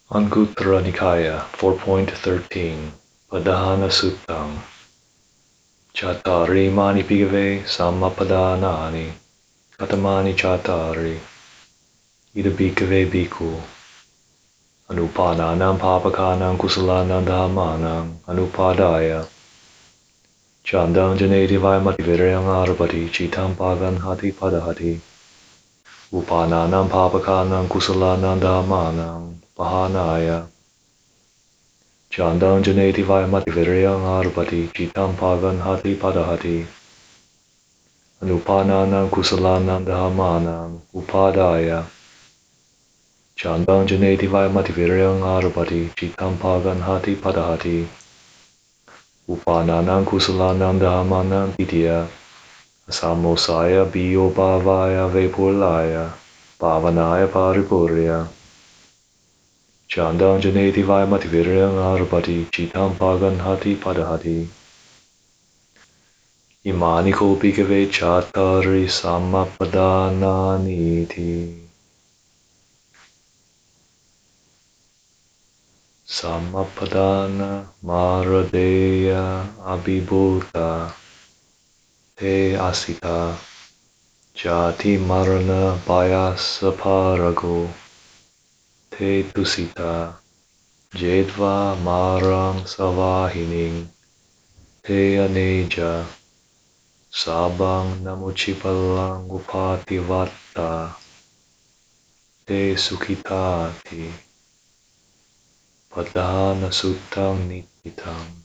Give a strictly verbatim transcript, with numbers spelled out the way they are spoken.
Anguttara Nikaya four point thirteen Padahana Suttam Chattari Mani Pigave Sammapadanani Katamani Chattari Ida Bhikkhave Bhikkhu Anupananam Papakanam Kusalanam Dhammanam Anupadaya Chandam Janeti Vayamati Viryam Arabati Chitam Pagan Hati Padahati Upananam Papakanam Kusalanam Dhammanam Pahanaya Chandam Janeti Vayamati Viryam Arabati Chitam Pagan Hati Padahati Anupananam Kusalanam Dhammanam Upadaya Chandam Janeti Vayamati Viryam Arabati Chitam Pagan Hati Padahati Upananam Kusalanam Dhammanam Titya Samosaya Biyo Bhavaya Vepulaya Pavanaya Paripurya Chandam Janeti Vayamati Viryam Arabati Chitam Pagan Hati Padahati Imani Kopikave Chattari Sammapadananiti Sammapadana Maradeya Abhibhuta Te Asita Jati Marana Bayasaparago Te Tusita Jedva Marang Savahining Te Aneja Sabang Namuchipalang Upativatta Te Sukitati Padana Suttang Nititang